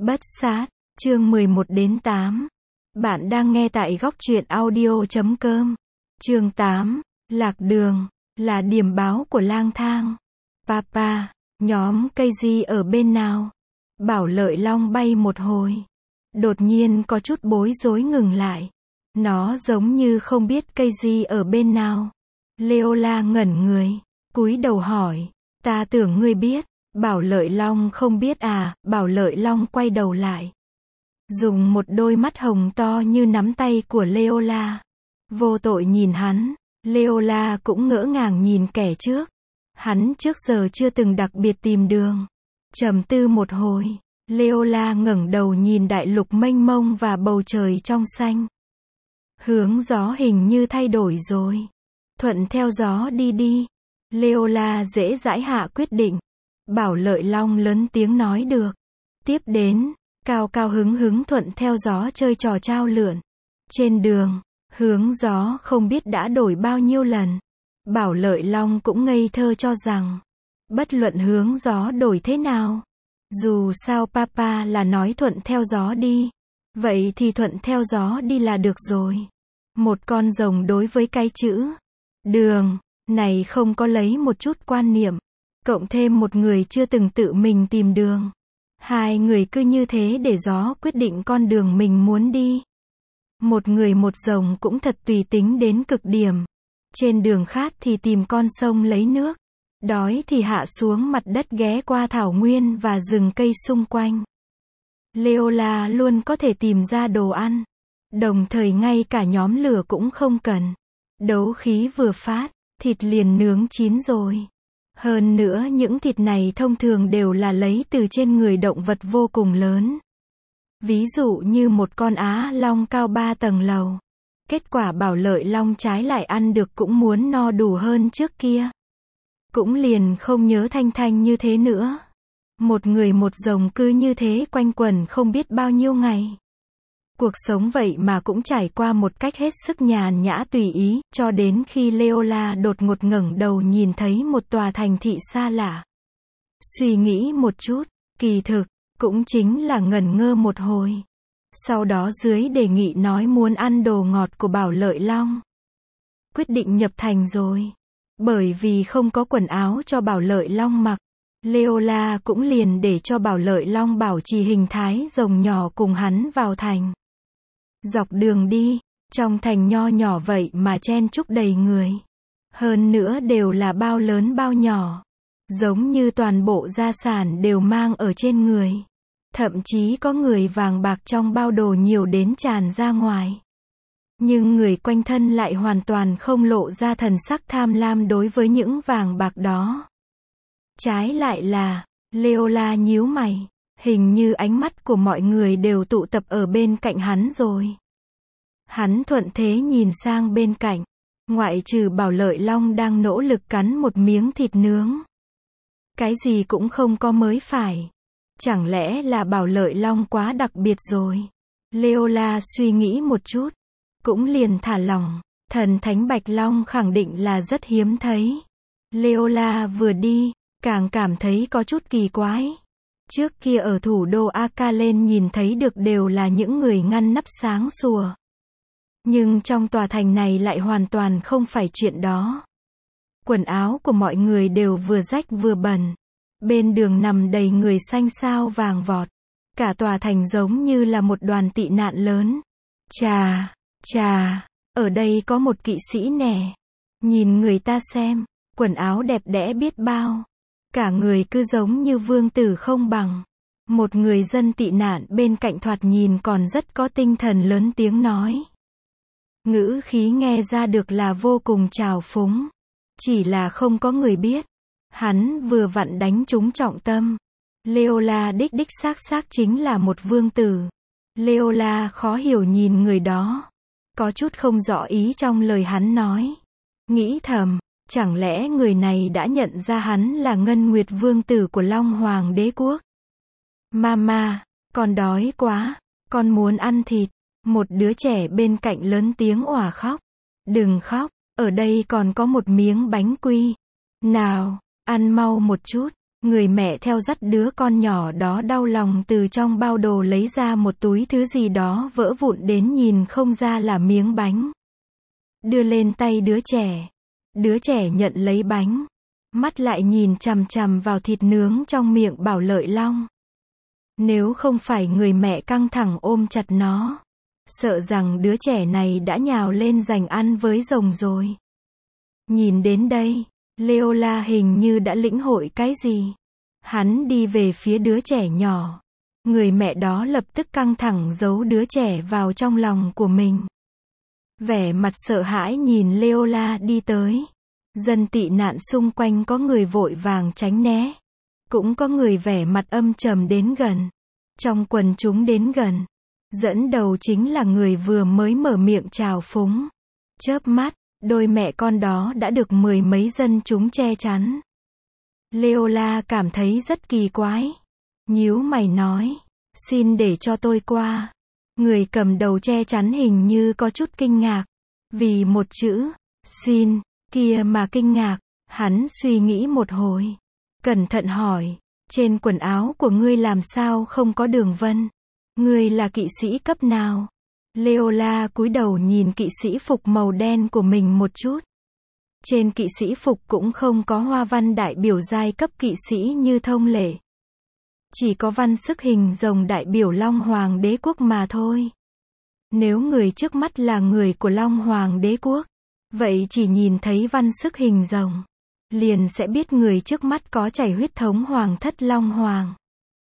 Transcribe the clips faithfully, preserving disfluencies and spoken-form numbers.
Bất sát, chương mười một đến tám. Bạn đang nghe tại góc truyện audio chấm com. Chương tám, Lạc đường, là điểm báo của lang thang. Papa, nhóm cây gì ở bên nào? Bảo Lợi Long bay một hồi. Đột nhiên có chút bối rối ngừng lại. Nó giống như không biết cây gì ở bên nào. Leola ngẩn người, cúi đầu hỏi, ta tưởng ngươi biết. Bảo Lợi Long không biết à? Bảo Lợi Long quay đầu lại, dùng một đôi mắt hồng to như nắm tay của Leola, vô tội nhìn hắn. Leola cũng ngỡ ngàng nhìn kẻ trước. Hắn trước giờ chưa từng đặc biệt tìm đường. Trầm tư một hồi, Leola ngẩng đầu nhìn đại lục mênh mông và bầu trời trong xanh. Hướng gió hình như thay đổi rồi. Thuận theo gió đi đi. Leola dễ dãi hạ quyết định. Bảo Lợi Long lớn tiếng nói được. Tiếp đến, cao cao hứng hứng thuận theo gió chơi trò chao lượn. Trên đường, hướng gió không biết đã đổi bao nhiêu lần. Bảo Lợi Long cũng ngây thơ cho rằng, bất luận hướng gió đổi thế nào, dù sao Papa là nói thuận theo gió đi, vậy thì thuận theo gió đi là được rồi. Một con rồng đối với cái chữ đường này không có lấy một chút quan niệm, cộng thêm một người chưa từng tự mình tìm đường. Hai người cứ như thế để gió quyết định con đường mình muốn đi. Một người một rồng cũng thật tùy tính đến cực điểm. Trên đường khát thì tìm con sông lấy nước. Đói thì hạ xuống mặt đất ghé qua thảo nguyên và rừng cây xung quanh. Leola luôn có thể tìm ra đồ ăn. Đồng thời ngay cả nhóm lửa cũng không cần. Đấu khí vừa phát, thịt liền nướng chín rồi. Hơn nữa những thịt này thông thường đều là lấy từ trên người động vật vô cùng lớn. Ví dụ như một con Á Long cao ba tầng lầu. Kết quả Bảo Lợi Long trái lại ăn được cũng muốn no đủ hơn trước kia. Cũng liền không nhớ Thanh Thanh như thế nữa. Một người một rồng cứ như thế quanh quẩn không biết bao nhiêu ngày. Cuộc sống vậy mà cũng trải qua một cách hết sức nhàn nhã tùy ý, cho đến khi Leola đột ngột ngẩng đầu nhìn thấy một tòa thành thị xa lạ. Suy nghĩ một chút, kỳ thực, cũng chính là ngẩn ngơ một hồi. Sau đó dưới đề nghị nói muốn ăn đồ ngọt của Bảo Lợi Long. Quyết định nhập thành rồi. Bởi vì không có quần áo cho Bảo Lợi Long mặc, Leola cũng liền để cho Bảo Lợi Long bảo trì hình thái rồng nhỏ cùng hắn vào thành. Dọc đường đi, trong thành nho nhỏ vậy mà chen chúc đầy người. Hơn nữa đều là bao lớn bao nhỏ. Giống như toàn bộ gia sản đều mang ở trên người. Thậm chí có người vàng bạc trong bao đồ nhiều đến tràn ra ngoài. Nhưng người quanh thân lại hoàn toàn không lộ ra thần sắc tham lam đối với những vàng bạc đó. Trái lại là, Leola nhíu mày. Hình như ánh mắt của mọi người đều tụ tập ở bên cạnh hắn rồi. Hắn thuận thế nhìn sang bên cạnh. Ngoại trừ Bảo Lợi Long đang nỗ lực cắn một miếng thịt nướng. Cái gì cũng không có mới phải. Chẳng lẽ là Bảo Lợi Long quá đặc biệt rồi? Leola suy nghĩ một chút. Cũng liền thả lỏng. Thần Thánh Bạch Long khẳng định là rất hiếm thấy. Leola vừa đi, càng cảm thấy có chút kỳ quái. Trước kia ở thủ đô Akalen nhìn thấy được đều là những người ngăn nắp sáng sủa. Nhưng trong tòa thành này lại hoàn toàn không phải chuyện đó. Quần áo của mọi người đều vừa rách vừa bẩn. Bên đường nằm đầy người xanh xao vàng vọt. Cả tòa thành giống như là một đoàn tị nạn lớn. Chà, chà, ở đây có một kỵ sĩ nè. Nhìn người ta xem, quần áo đẹp đẽ biết bao. Cả người cứ giống như vương tử không bằng. Một người dân tị nạn bên cạnh thoạt nhìn còn rất có tinh thần lớn tiếng nói. Ngữ khí nghe ra được là vô cùng trào phúng. Chỉ là không có người biết. Hắn vừa vặn đánh trúng trọng tâm. Leola đích đích xác xác chính là một vương tử. Leola khó hiểu nhìn người đó. Có chút không rõ ý trong lời hắn nói. Nghĩ thầm. Chẳng lẽ người này đã nhận ra hắn là Ngân Nguyệt Vương tử của Long Hoàng đế quốc? Mama, con đói quá, con muốn ăn thịt. Một đứa trẻ bên cạnh lớn tiếng òa khóc. Đừng khóc, ở đây còn có một miếng bánh quy. Nào, ăn mau một chút. Người mẹ theo dắt đứa con nhỏ đó đau lòng từ trong bao đồ lấy ra một túi thứ gì đó vỡ vụn đến nhìn không ra là miếng bánh. Đưa lên tay đứa trẻ. Đứa trẻ nhận lấy bánh. Mắt lại nhìn chằm chằm vào thịt nướng trong miệng Bảo Lợi Long. Nếu không phải người mẹ căng thẳng ôm chặt nó, sợ rằng đứa trẻ này đã nhào lên giành ăn với rồng rồi. Nhìn đến đây, Leola hình như đã lĩnh hội cái gì. Hắn đi về phía đứa trẻ nhỏ. Người mẹ đó lập tức căng thẳng giấu đứa trẻ vào trong lòng của mình. Vẻ mặt sợ hãi nhìn Leola đi tới. Dân tị nạn xung quanh có người vội vàng tránh né. Cũng có người vẻ mặt âm trầm đến gần. Trong quần chúng đến gần. Dẫn đầu chính là người vừa mới mở miệng chào phúng. Chớp mắt, đôi mẹ con đó đã được mười mấy dân chúng che chắn. Leola cảm thấy rất kỳ quái. Nhíu mày nói, xin để cho tôi qua. Người cầm đầu che chắn hình như có chút kinh ngạc. Vì một chữ, xin, kia mà kinh ngạc. Hắn suy nghĩ một hồi. Cẩn thận hỏi, trên quần áo của ngươi làm sao không có đường vân? Ngươi là kỵ sĩ cấp nào? Leola cúi đầu nhìn kỵ sĩ phục màu đen của mình một chút. Trên kỵ sĩ phục cũng không có hoa văn đại biểu giai cấp kỵ sĩ như thông lệ. Chỉ có văn sức hình rồng đại biểu Long Hoàng đế quốc mà thôi. Nếu người trước mắt là người của Long Hoàng đế quốc, vậy chỉ nhìn thấy văn sức hình rồng, liền sẽ biết người trước mắt có chảy huyết thống hoàng thất Long Hoàng.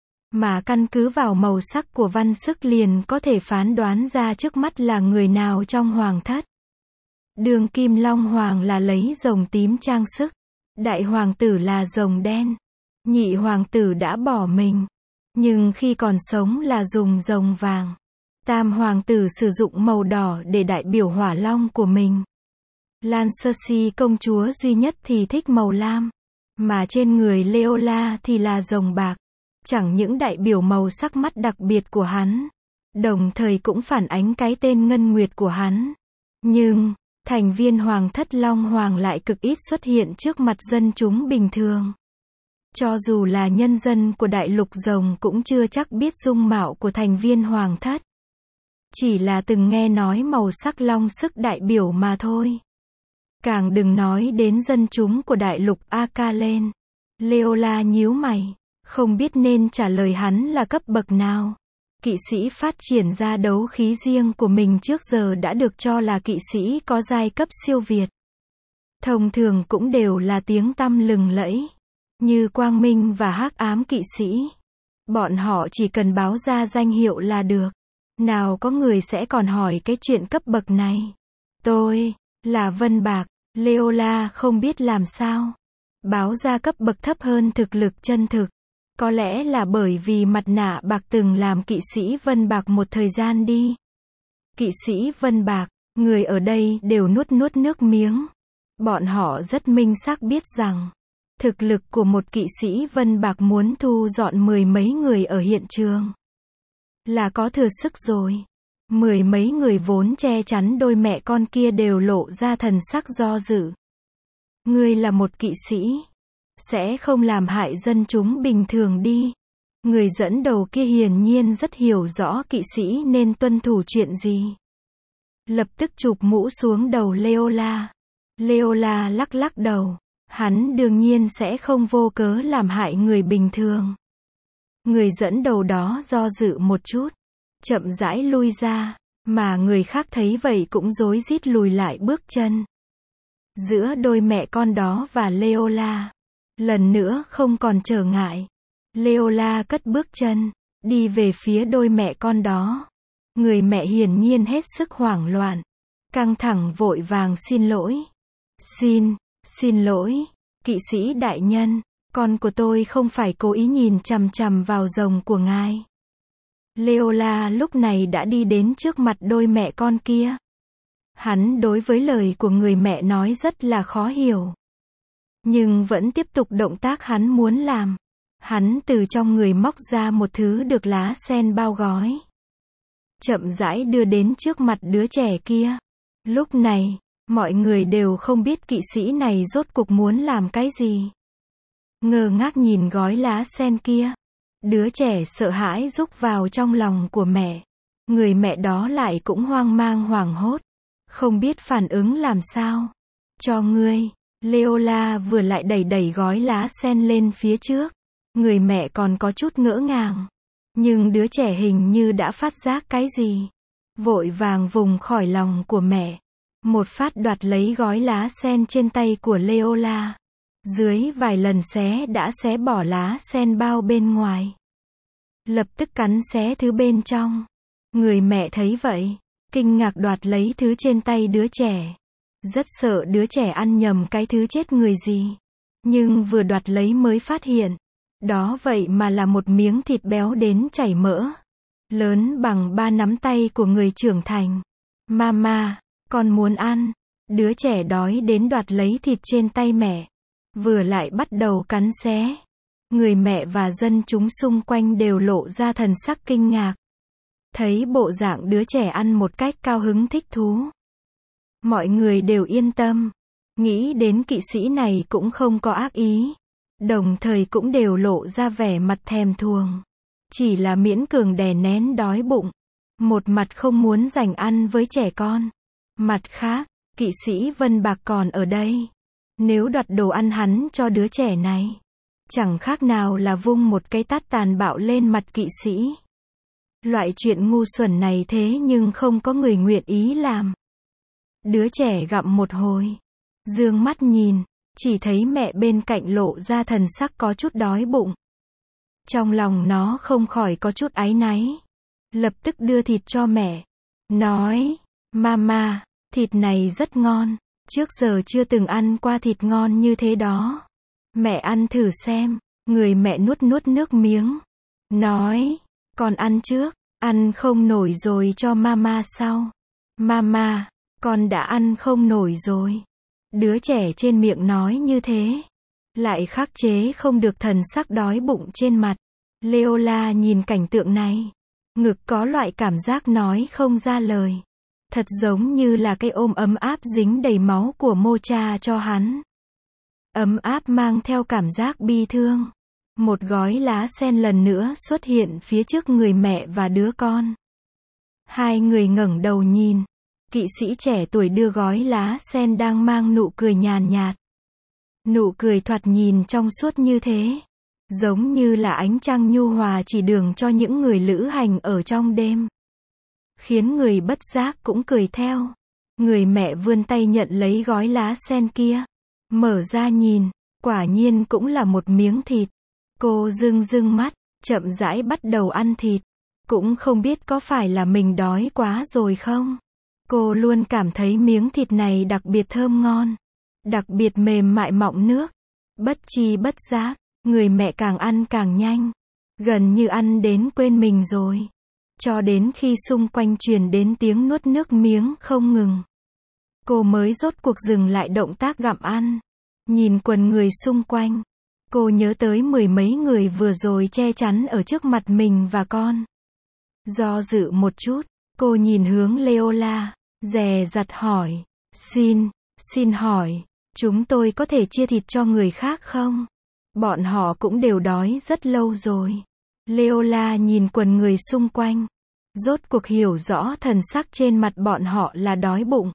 Mà căn cứ vào màu sắc của văn sức liền có thể phán đoán ra trước mắt là người nào trong hoàng thất. Đường kim Long Hoàng là lấy rồng tím trang sức. Đại hoàng tử là rồng đen. Nhị hoàng tử đã bỏ mình. Nhưng khi còn sống là dùng rồng vàng. Tam hoàng tử sử dụng màu đỏ để đại biểu hỏa long của mình. Lan Cersei công chúa duy nhất thì thích màu lam. Mà trên người Leola thì là rồng bạc. Chẳng những đại biểu màu sắc mắt đặc biệt của hắn, đồng thời cũng phản ánh cái tên ngân nguyệt của hắn. Nhưng, thành viên hoàng thất Long Hoàng lại cực ít xuất hiện trước mặt dân chúng bình thường. Cho dù là nhân dân của đại lục rồng cũng chưa chắc biết dung mạo của thành viên hoàng thất. Chỉ là từng nghe nói màu sắc long sức đại biểu mà thôi. Càng đừng nói đến dân chúng của đại lục Akalen. Leola nhíu mày, không biết nên trả lời hắn là cấp bậc nào. Kỵ sĩ phát triển ra đấu khí riêng của mình trước giờ đã được cho là kỵ sĩ có giai cấp siêu việt. Thông thường cũng đều là tiếng tăm lừng lẫy. Như Quang Minh và Hắc Ám kỵ sĩ. Bọn họ chỉ cần báo ra danh hiệu là được. Nào có người sẽ còn hỏi cái chuyện cấp bậc này. Tôi, là Vân Bạc. Leola không biết làm sao. Báo ra cấp bậc thấp hơn thực lực chân thực. Có lẽ là bởi vì mặt nạ bạc từng làm kỵ sĩ Vân Bạc một thời gian đi. Kỵ sĩ Vân Bạc, người ở đây đều nuốt nuốt nước miếng. Bọn họ rất minh xác biết rằng, thực lực của một kỵ sĩ Vân Bạc muốn thu dọn mười mấy người ở hiện trường là có thừa sức rồi. Mười mấy người vốn che chắn đôi mẹ con kia đều lộ ra thần sắc do dự. Ngươi là một kỵ sĩ, sẽ không làm hại dân chúng bình thường đi. Người dẫn đầu kia hiển nhiên rất hiểu rõ kỵ sĩ nên tuân thủ chuyện gì. Lập tức chụp mũ xuống đầu Leola. Leola lắc lắc đầu. Hắn đương nhiên sẽ không vô cớ làm hại người bình thường. Người dẫn đầu đó do dự một chút, chậm rãi lui ra, mà người khác thấy vậy cũng rối rít lùi lại bước chân. Giữa đôi mẹ con đó và Leola, lần nữa không còn trở ngại. Leola cất bước chân, đi về phía đôi mẹ con đó. Người mẹ hiển nhiên hết sức hoảng loạn, căng thẳng vội vàng xin lỗi. Xin, xin lỗi, kỵ sĩ đại nhân, con của tôi không phải cố ý nhìn chằm chằm vào rồng của ngài. Leola lúc này đã đi đến trước mặt đôi mẹ con kia. Hắn đối với lời của người mẹ nói rất là khó hiểu. Nhưng vẫn tiếp tục động tác hắn muốn làm. Hắn từ trong người móc ra một thứ được lá sen bao gói. Chậm rãi đưa đến trước mặt đứa trẻ kia. Lúc này, mọi người đều không biết kỵ sĩ này rốt cuộc muốn làm cái gì. ngơ ngác nhìn gói lá sen kia. Đứa trẻ sợ hãi rúc vào trong lòng của mẹ. Người mẹ đó lại cũng hoang mang hoảng hốt, không biết phản ứng làm sao. Cho ngươi. Leola vừa lại đẩy đẩy gói lá sen lên phía trước. Người mẹ còn có chút ngỡ ngàng. Nhưng đứa trẻ hình như đã phát giác cái gì. Vội vàng vùng khỏi lòng của mẹ. Một phát đoạt lấy gói lá sen trên tay của Leola. Dưới vài lần xé đã xé bỏ lá sen bao bên ngoài. Lập tức cắn xé thứ bên trong. Người mẹ thấy vậy, kinh ngạc đoạt lấy thứ trên tay đứa trẻ. Rất sợ đứa trẻ ăn nhầm cái thứ chết người gì. Nhưng vừa đoạt lấy mới phát hiện. Đó vậy mà là một miếng thịt béo đến chảy mỡ. Lớn bằng ba nắm tay của người trưởng thành. Mama, con muốn ăn. Đứa trẻ đói đến đoạt lấy thịt trên tay mẹ. Vừa lại bắt đầu cắn xé. Người mẹ và dân chúng xung quanh đều lộ ra thần sắc kinh ngạc. Thấy bộ dạng đứa trẻ ăn một cách cao hứng thích thú. Mọi người đều yên tâm. Nghĩ đến kỵ sĩ này cũng không có ác ý. Đồng thời cũng đều lộ ra vẻ mặt thèm thuồng. Chỉ là miễn cường đè nén đói bụng. Một mặt không muốn dành ăn với trẻ con. Mặt khác, kỵ sĩ Vân Bạc còn ở đây. Nếu đoạt đồ ăn hắn cho đứa trẻ này, chẳng khác nào là vung một cái tát tàn bạo lên mặt kỵ sĩ. Loại chuyện ngu xuẩn này thế nhưng không có người nguyện ý làm. Đứa trẻ gặm một hồi, dương mắt nhìn, chỉ thấy mẹ bên cạnh lộ ra thần sắc có chút đói bụng. Trong lòng nó không khỏi có chút áy náy. Lập tức đưa thịt cho mẹ. Nói, Mama, thịt này rất ngon. Trước giờ chưa từng ăn qua thịt ngon như thế đó. Mẹ ăn thử xem. Người mẹ nuốt nuốt nước miếng. Nói, con ăn trước. Ăn không nổi rồi cho Mama sau. Mama, con đã ăn không nổi rồi. Đứa trẻ trên miệng nói như thế. Lại khắc chế không được thần sắc đói bụng trên mặt. Leola nhìn cảnh tượng này. Ngực có loại cảm giác nói không ra lời. Thật giống như là cái ôm ấm áp dính đầy máu của Mocha cho hắn. Ấm áp mang theo cảm giác bi thương. Một gói lá sen lần nữa xuất hiện phía trước người mẹ và đứa con. Hai người ngẩng đầu nhìn. Kỵ sĩ trẻ tuổi đưa gói lá sen đang mang nụ cười nhàn nhạt. Nụ cười thoạt nhìn trong suốt như thế. Giống như là ánh trăng nhu hòa chỉ đường cho những người lữ hành ở trong đêm. Khiến người bất giác cũng cười theo. Người mẹ vươn tay nhận lấy gói lá sen kia. Mở ra nhìn, quả nhiên cũng là một miếng thịt. Cô rưng rưng mắt, chậm rãi bắt đầu ăn thịt. Cũng không biết có phải là mình đói quá rồi không. Cô luôn cảm thấy miếng thịt này đặc biệt thơm ngon. Đặc biệt mềm mại mọng nước. Bất chi bất giác, người mẹ càng ăn càng nhanh. Gần như ăn đến quên mình rồi. Cho đến khi xung quanh truyền đến tiếng nuốt nước miếng không ngừng. Cô mới rốt cuộc dừng lại động tác gặm ăn. Nhìn quần người xung quanh. Cô nhớ tới mười mấy người vừa rồi che chắn ở trước mặt mình và con. Do dự một chút, cô nhìn hướng Leola, dè dặt hỏi. Xin, xin hỏi, chúng tôi có thể chia thịt cho người khác không? Bọn họ cũng đều đói rất lâu rồi. Leola nhìn quần người xung quanh. Rốt cuộc hiểu rõ thần sắc trên mặt bọn họ là đói bụng.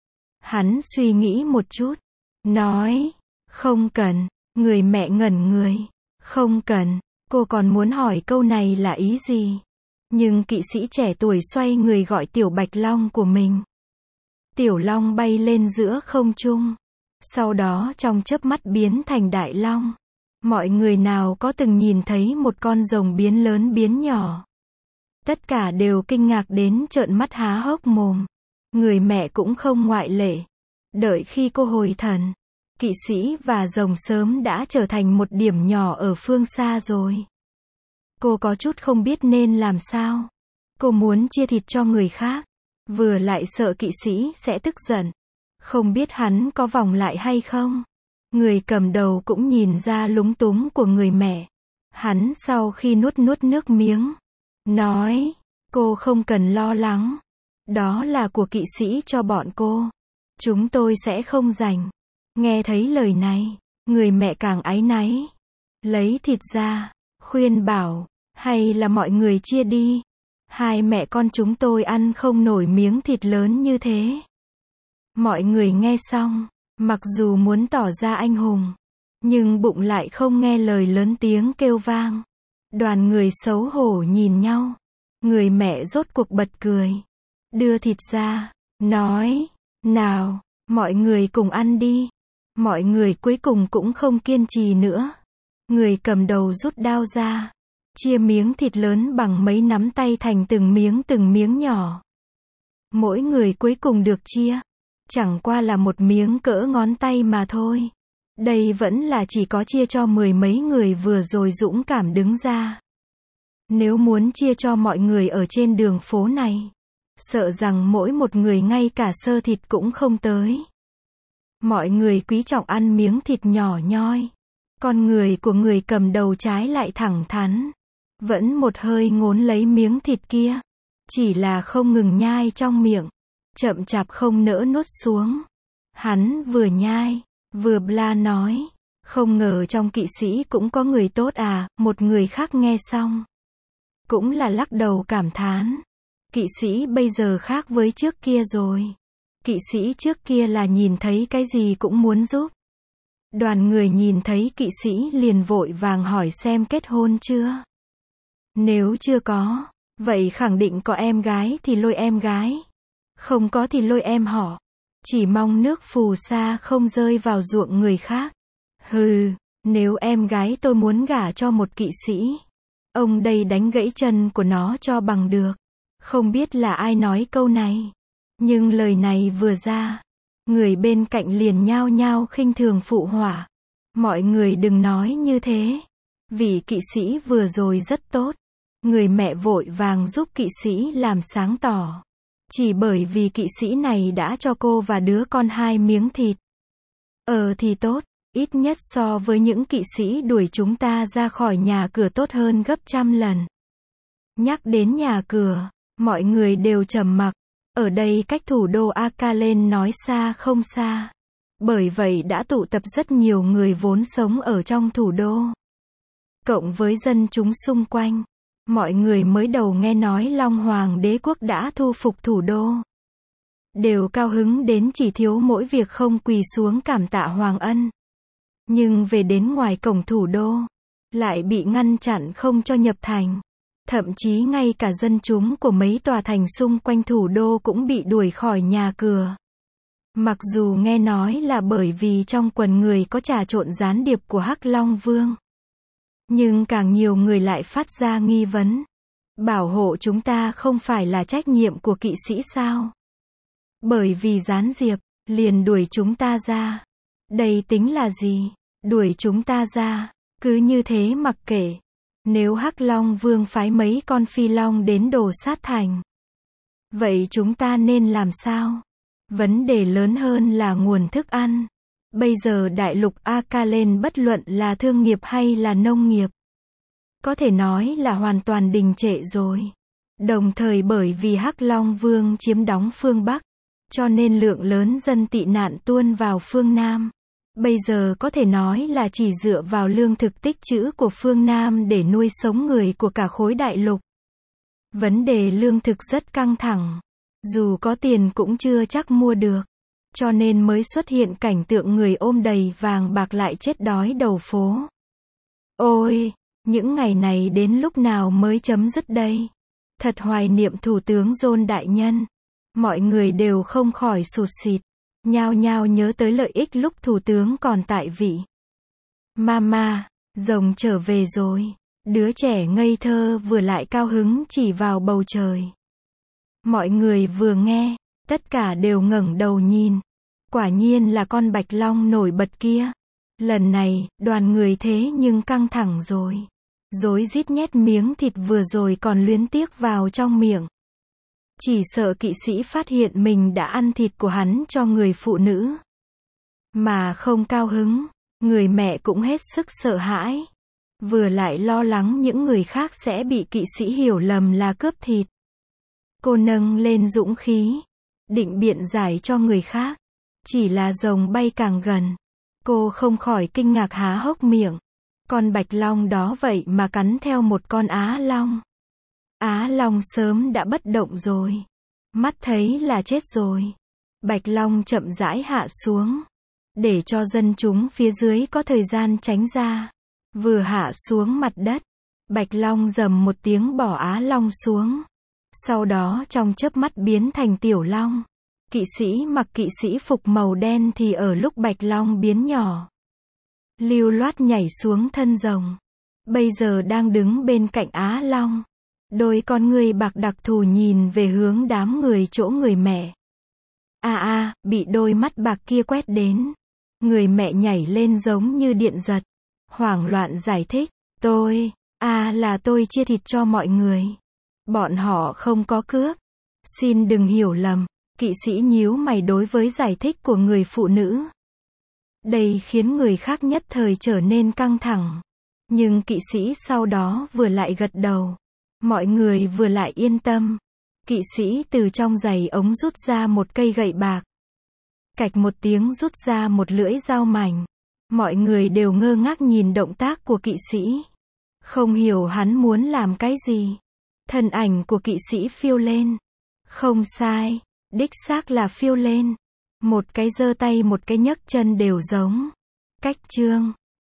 Hắn suy nghĩ một chút. Nói, không cần. Người mẹ ngẩn người. Không cần. Cô còn muốn hỏi câu này là ý gì? Nhưng kỵ sĩ trẻ tuổi xoay người gọi Tiểu Bạch Long của mình. Tiểu Long bay lên giữa không trung. Sau đó trong chớp mắt biến thành Đại Long. Mọi người nào có từng nhìn thấy một con rồng biến lớn biến nhỏ. Tất cả đều kinh ngạc đến trợn mắt há hốc mồm. Người mẹ cũng không ngoại lệ. Đợi khi cô hồi thần, kỵ sĩ và rồng sớm đã trở thành một điểm nhỏ ở phương xa rồi. Cô có chút không biết nên làm sao. Cô muốn chia thịt cho người khác. Vừa lại sợ kỵ sĩ sẽ tức giận. Không biết hắn có vòng lại hay không. Người cầm đầu cũng nhìn ra lúng túng của người mẹ. Hắn sau khi nuốt nuốt nước miếng. Nói, cô không cần lo lắng. Đó là của kỵ sĩ cho bọn cô. Chúng tôi sẽ không giành. Nghe thấy lời này, người mẹ càng áy náy. lấy thịt ra, khuyên bảo, hay là mọi người chia đi. Hai mẹ con chúng tôi ăn không nổi miếng thịt lớn như thế. Mọi người nghe xong, mặc dù muốn tỏ ra anh hùng, nhưng bụng lại không nghe lời lớn tiếng kêu vang. Đoàn người xấu hổ nhìn nhau. Người mẹ rốt cuộc bật cười. Đưa thịt ra, nói, nào, mọi người cùng ăn đi. Mọi người cuối cùng cũng không kiên trì nữa. Người cầm đầu rút đao ra, chia miếng thịt lớn bằng mấy nắm tay thành từng miếng từng miếng nhỏ. Mỗi người cuối cùng được chia, chẳng qua là một miếng cỡ ngón tay mà thôi. Đây vẫn là chỉ có chia cho mười mấy người vừa rồi dũng cảm đứng ra. Nếu muốn chia cho mọi người ở trên đường phố này, sợ rằng mỗi một người ngay cả sơ thịt cũng không tới. Mọi người quý trọng ăn miếng thịt nhỏ nhoi. Con người của người cầm đầu trái lại thẳng thắn, vẫn một hơi ngốn lấy miếng thịt kia, chỉ là không ngừng nhai trong miệng, chậm chạp không nỡ nuốt xuống. Hắn vừa nhai, vừa bla nói, không ngờ trong kỵ sĩ cũng có người tốt à. Một người khác nghe xong, cũng là lắc đầu cảm thán. Kỵ sĩ bây giờ khác với trước kia rồi. Kỵ sĩ trước kia là nhìn thấy cái gì cũng muốn giúp. Đoàn người nhìn thấy kỵ sĩ liền vội vàng hỏi xem kết hôn chưa. Nếu chưa có, vậy khẳng định có em gái thì lôi em gái. Không có thì lôi em họ. Chỉ mong nước phù sa không rơi vào ruộng người khác. Hừ, nếu em gái tôi muốn gả cho một kỵ sĩ, ông đây đánh gãy chân của nó cho bằng được. Không biết là ai nói câu này, nhưng lời này vừa ra, người bên cạnh liền nhao nhao khinh thường phụ họa. Mọi người đừng nói như thế. Vị kỵ sĩ vừa rồi rất tốt. Người mẹ vội vàng giúp kỵ sĩ làm sáng tỏ. Chỉ bởi vì kỵ sĩ này đã cho cô và đứa con hai miếng thịt. Ờ thì tốt, ít nhất so với những kỵ sĩ đuổi chúng ta ra khỏi nhà cửa tốt hơn gấp trăm lần. Nhắc đến nhà cửa, mọi người đều trầm mặc. Ở đây cách thủ đô Akalen nói xa không xa. Bởi vậy đã tụ tập rất nhiều người vốn sống ở trong thủ đô. Cộng với dân chúng xung quanh, mọi người mới đầu nghe nói Long Hoàng đế quốc đã thu phục thủ đô, đều cao hứng đến chỉ thiếu mỗi việc không quỳ xuống cảm tạ Hoàng ân. Nhưng về đến ngoài cổng thủ đô, lại bị ngăn chặn không cho nhập thành. Thậm chí ngay cả dân chúng của mấy tòa thành xung quanh thủ đô cũng bị đuổi khỏi nhà cửa. Mặc dù nghe nói là bởi vì trong quần người có trà trộn gián điệp của Hắc Long Vương. Nhưng càng nhiều người lại phát ra nghi vấn. Bảo hộ chúng ta không phải là trách nhiệm của kỵ sĩ sao? Bởi vì gián điệp, liền đuổi chúng ta ra. Đây tính là gì? Đuổi chúng ta ra, cứ như thế mặc kệ. Nếu Hắc Long Vương phái mấy con phi long đến đồ sát thành, vậy chúng ta nên làm sao? Vấn đề lớn hơn là nguồn thức ăn. Bây giờ đại lục Akalen bất luận là thương nghiệp hay là nông nghiệp, có thể nói là hoàn toàn đình trệ rồi. Đồng thời bởi vì Hắc Long Vương chiếm đóng phương Bắc, cho nên lượng lớn dân tị nạn tuôn vào phương Nam. Bây giờ có thể nói là chỉ dựa vào lương thực tích trữ của phương Nam để nuôi sống người của cả khối đại lục. Vấn đề lương thực rất căng thẳng. Dù có tiền cũng chưa chắc mua được. Cho nên mới xuất hiện cảnh tượng người ôm đầy vàng bạc lại chết đói đầu phố. Ôi, những ngày này đến lúc nào mới chấm dứt đây? Thật hoài niệm Thủ tướng John đại nhân. Mọi người đều không khỏi sụt sịt. Nhao nhao nhớ tới lợi ích lúc thủ tướng còn tại vị. Mama, rồng trở về rồi. Đứa trẻ ngây thơ vừa lại cao hứng chỉ vào bầu trời. Mọi người vừa nghe, tất cả đều ngẩng đầu nhìn. Quả nhiên là con bạch long nổi bật kia. Lần này, đoàn người thế nhưng căng thẳng rồi. Rối rít nhét miếng thịt vừa rồi còn luyến tiếc vào trong miệng. Chỉ sợ kỵ sĩ phát hiện mình đã ăn thịt của hắn cho người phụ nữ. Mà không cao hứng, người mẹ cũng hết sức sợ hãi. Vừa lại lo lắng những người khác sẽ bị kỵ sĩ hiểu lầm là cướp thịt. Cô nâng lên dũng khí, định biện giải cho người khác. Chỉ là rồng bay càng gần, cô không khỏi kinh ngạc há hốc miệng. Con bạch long đó vậy mà cắn theo một con Á Long. Á Long sớm đã bất động rồi. Mắt thấy là chết rồi. Bạch Long chậm rãi hạ xuống, để cho dân chúng phía dưới có thời gian tránh ra. Vừa hạ xuống mặt đất, Bạch Long rầm một tiếng bỏ Á Long xuống. Sau đó trong chớp mắt biến thành Tiểu Long. Kỵ sĩ mặc kỵ sĩ phục màu đen thì ở lúc Bạch Long biến nhỏ, lưu loát nhảy xuống thân rồng. Bây giờ đang đứng bên cạnh Á Long. Đôi con người bạc đặc thù nhìn về hướng đám người chỗ người mẹ. A a, à, bị đôi mắt bạc kia quét đến. Người mẹ nhảy lên giống như điện giật. Hoảng loạn giải thích. Tôi, à là tôi chia thịt cho mọi người. Bọn họ không có cướp. Xin đừng hiểu lầm. Kỵ sĩ nhíu mày đối với giải thích của người phụ nữ. Đây khiến người khác nhất thời trở nên căng thẳng. Nhưng kỵ sĩ sau đó vừa lại gật đầu. Mọi người vừa lại yên tâm. Kỵ sĩ từ trong giày ống rút ra một cây gậy bạc. Cạch một tiếng rút ra một lưỡi dao mảnh. Mọi người đều ngơ ngác nhìn động tác của kỵ sĩ. Không hiểu hắn muốn làm cái gì. Thân ảnh của kỵ sĩ phiêu lên. Không sai, đích xác là phiêu lên. Một cái giơ tay một cái nhấc chân đều giống. Cách chương